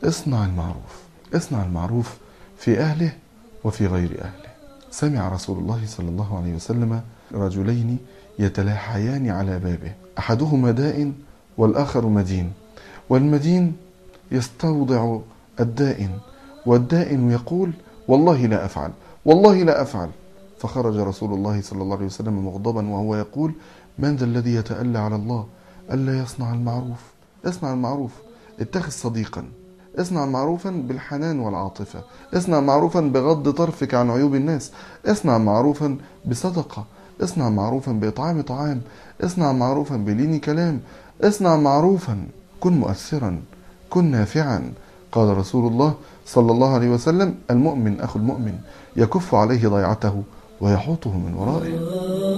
اصنع المعروف، اصنع المعروف في أهله وفي غير أهله. سمع رسول الله صلى الله عليه وسلم رجلين يتلاحيان على بابه، أحدهما دائن والآخر مدين، والمدين يستوضع الدائن، والدائن يقول والله لا أفعل، والله لا أفعل. فخرج رسول الله صلى الله عليه وسلم مغضبا وهو يقول من ذا الذي يتألى على الله ألا يصنع المعروف؟ اصنع المعروف، اتخذ صديقا، اصنع معروفا بالحنان والعاطفة، اصنع معروفا بغض طرفك عن عيوب الناس، اصنع معروفا بصدقة، اصنع معروفا بإطعام طعام، اصنع معروفا بلين كلام، اصنع معروفا، كن مؤثرا، كن نافعا. قال رسول الله صلى الله عليه وسلم المؤمن أخو المؤمن يكف عليه ضيعته ويحوطه من ورائه.